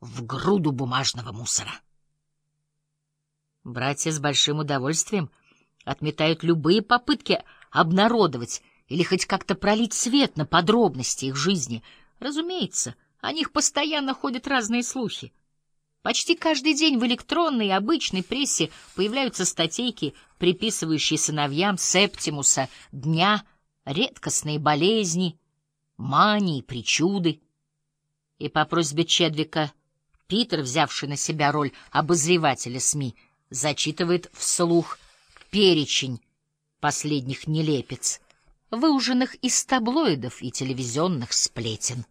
в груду бумажного мусора. Братья с большим удовольствием отметают любые попытки обнародовать или хоть как-то пролить свет на подробности их жизни. Разумеется, о них постоянно ходят разные слухи. Почти каждый день в электронной и обычной прессе появляются статейки, приписывающие сыновьям Септимуса дня редкостные болезни, мании, причуды. И по просьбе Чедвика Питер, взявший на себя роль обозревателя СМИ, зачитывает вслух перечень последних нелепиц, выуженных из таблоидов и телевизионных сплетен.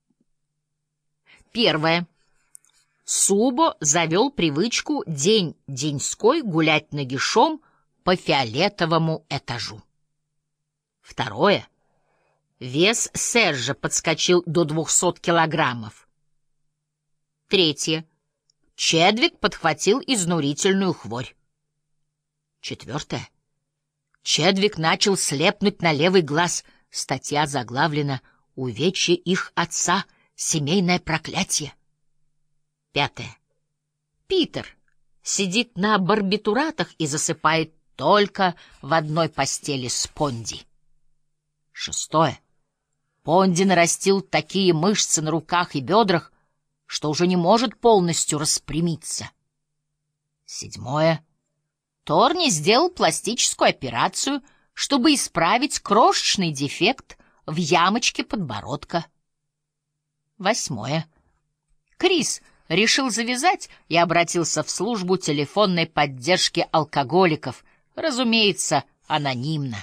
Первое. Субо завел привычку день-деньской гулять нагишом по фиолетовому этажу. Второе. Вес Сержа подскочил до 200 килограммов. Третье. Чедвик подхватил изнурительную хворь. Четвертое. Чедвик начал слепнуть на левый глаз. Статья заглавлена «Увечье их отца. Семейное проклятие». Пятое. Питер сидит на барбитуратах и засыпает только в одной постели с Понди. Шестое. Понди нарастил такие мышцы на руках и бедрах, что уже не может полностью распрямиться. Седьмое. Торни сделал пластическую операцию, чтобы исправить крошечный дефект в ямочке подбородка. Восьмое. Крис решил завязать и обратился в службу телефонной поддержки алкоголиков, разумеется, анонимно.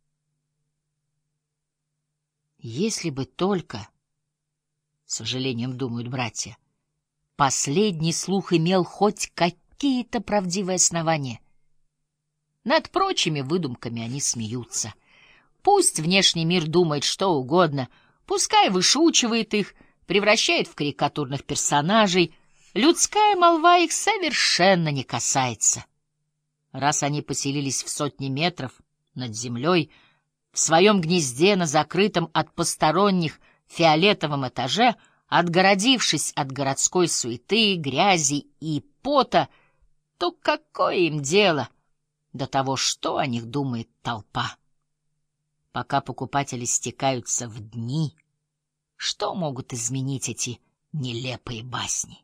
Если бы только, с сожалением думают братья, последний слух имел хоть какие-то правдивые основания. Над прочими выдумками они смеются. Пусть внешний мир думает что угодно, пускай вышучивает их, превращает в карикатурных персонажей, людская молва их совершенно не касается. Раз они поселились в сотни метров над землей, в своем гнезде на закрытом от посторонних фиолетовом этаже, отгородившись от городской суеты, грязи и пота, то какое им дело до того, что о них думает толпа? Пока покупатели стекаются в дни, что могут изменить эти нелепые басни?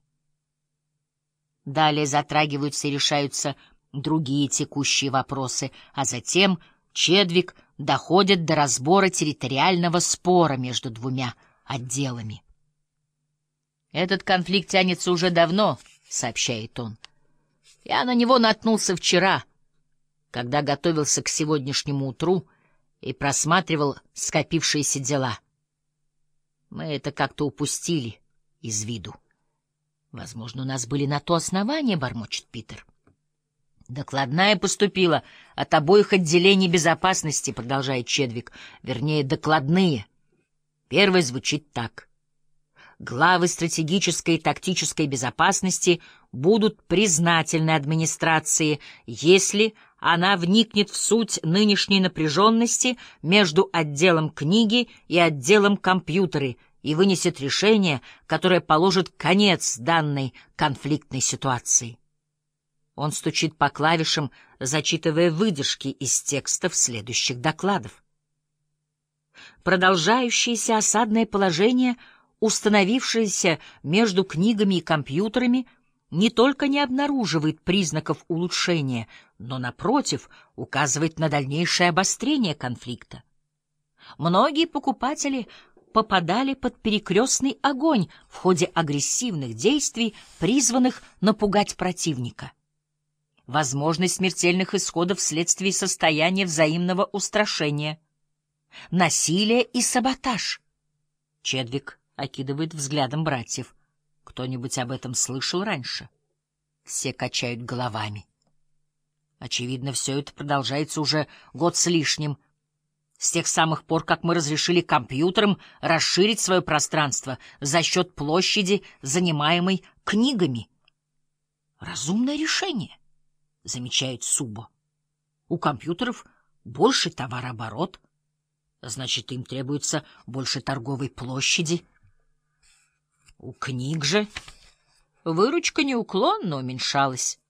Далее затрагиваются и решаются другие текущие вопросы, а затем Чедвик доходит до разбора территориального спора между двумя отделами. «Этот конфликт тянется уже давно», — сообщает он. «Я на него наткнулся вчера, когда готовился к сегодняшнему утру и просматривал скопившиеся дела. Мы это как-то упустили из виду. Возможно, у нас были на то основания», — бормочет Питер. «Докладная поступила от обоих отделений безопасности», — продолжает Чедвик, вернее, докладные. Первый звучит так. Главы стратегической и тактической безопасности будут признательны администрации, если она вникнет в суть нынешней напряженности между отделом книги и отделом компьютеры и вынесет решение, которое положит конец данной конфликтной ситуации. Он стучит по клавишам, зачитывая выдержки из текстов следующих докладов. Продолжающееся осадное положение, установившееся между книгами и компьютерами, не только не обнаруживает признаков улучшения, но, напротив, указывает на дальнейшее обострение конфликта. Многие покупатели попадали под перекрестный огонь в ходе агрессивных действий, призванных напугать противника. Возможность смертельных исходов вследствие состояния взаимного устрашения, насилие и саботаж. Чедвик окидывает взглядом братьев. Кто-нибудь об этом слышал раньше? Все качают головами. Очевидно, все это продолжается уже год с лишним, с тех самых пор, как мы разрешили компьютерам расширить свое пространство за счет площади, занимаемой книгами. Разумное решение, замечает Субо. У компьютеров больше товарооборот, значит, им требуется больше торговой площади. У книг же выручка неуклонно уменьшалась.